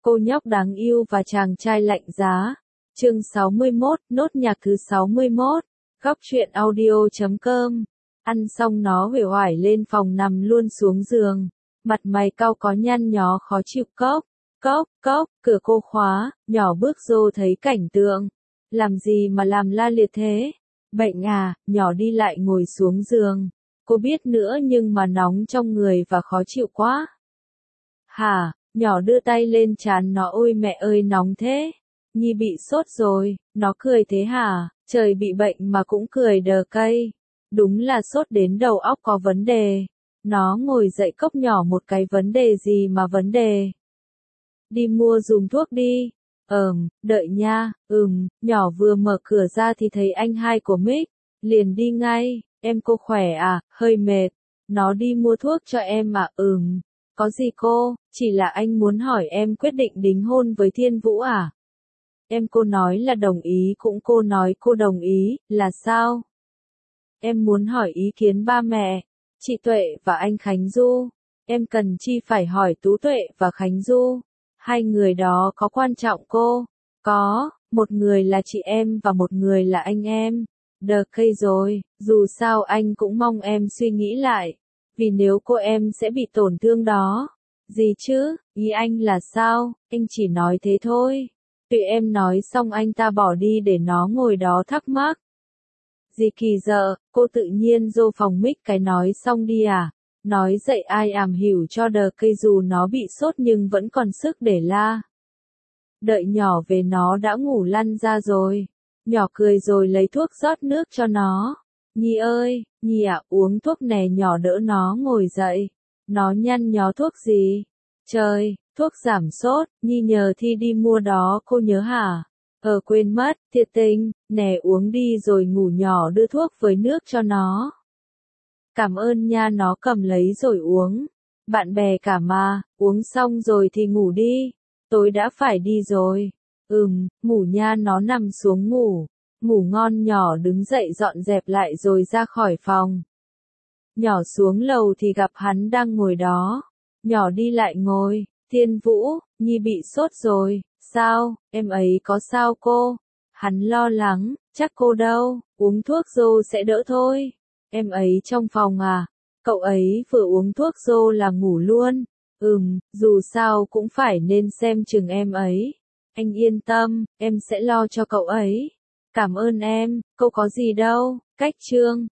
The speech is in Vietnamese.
Cô nhóc đáng yêu và chàng trai lạnh giá. Chương 61, nốt nhạc thứ 61. Góc truyện audio.com. Ăn xong nó uể oải lên phòng nằm luôn xuống giường. Mặt mày cau có nhăn nhó khó chịu. Cốc, cốc, cốc, cửa cô khóa, nhỏ bước vô thấy cảnh tượng. Làm gì mà làm la liệt thế? Bệnh à, nhỏ đi lại ngồi xuống giường. Cô biết nữa nhưng mà nóng trong người và khó chịu quá. Hả? Nhỏ đưa tay lên trán nó. Ôi mẹ ơi nóng thế. Nhi bị sốt rồi. Nó cười thế hả? Trời bị bệnh mà cũng cười đờ cây. Đúng là sốt đến đầu óc có vấn đề. Nó ngồi dậy. Cốc nhỏ một cái vấn đề gì mà vấn đề? Đi mua dùm thuốc đi. Đợi nha. Nhỏ vừa mở cửa ra thì thấy anh hai của Mick. Liền đi ngay. Em cô khỏe à? Hơi mệt. Nó đi mua thuốc cho em à? Có gì cô? Chỉ là anh muốn hỏi em quyết định đính hôn với Thiên Vũ à? Em cô nói là đồng ý. Cũng cô nói cô đồng ý, là sao? Em muốn hỏi ý kiến ba mẹ, chị Tuệ và anh Khánh Du. Em cần chi phải hỏi Tú Tuệ và Khánh Du? Hai người đó có quan trọng cô? Có, một người là chị em và một người là anh em. Đờ cây rồi, dù sao anh cũng mong em suy nghĩ lại. Vì nếu cô em sẽ bị tổn thương đó. Gì chứ, ý anh là sao? Anh chỉ nói thế thôi. Tụi em nói xong anh ta bỏ đi để nó ngồi đó thắc mắc. Gì kỳ dợ, cô tự nhiên vô phòng Mick cái nói xong đi à? Nói dậy ai ảm hiểu cho đờ cây dù nó bị sốt nhưng vẫn còn sức để la. Đợi nhỏ về nó đã ngủ lăn ra rồi. Nhỏ cười rồi lấy thuốc rót nước cho nó. Nhi ơi, Nhi à, uống thuốc nè. Nhỏ đỡ nó ngồi dậy. Nó nhăn nhó thuốc gì? Trời, thuốc giảm sốt. Nhi nhờ Thi đi mua đó, cô nhớ hả? Quên mất, thiệt tình, nè uống đi rồi ngủ. Nhỏ đưa thuốc với nước cho nó. Cảm ơn nha. Nó cầm lấy rồi uống. Bạn bè cả mà, uống xong rồi thì ngủ đi. Tối đã phải đi rồi. Ngủ nha. Nó nằm xuống ngủ. Ngủ ngon. Nhỏ đứng dậy dọn dẹp lại rồi ra khỏi phòng. Nhỏ xuống lầu thì gặp hắn đang ngồi đó. Nhỏ đi lại ngồi. Thiên Vũ, Nhi bị sốt rồi. Sao, em ấy có sao cô? Hắn lo lắng, chắc cô đâu, uống thuốc vô sẽ đỡ thôi. Em ấy trong phòng à? Cậu ấy vừa uống thuốc vô là ngủ luôn. Dù sao cũng phải nên xem chừng em ấy. Anh yên tâm, em sẽ lo cho cậu ấy. Cảm ơn em, cô có gì đâu. Cách chương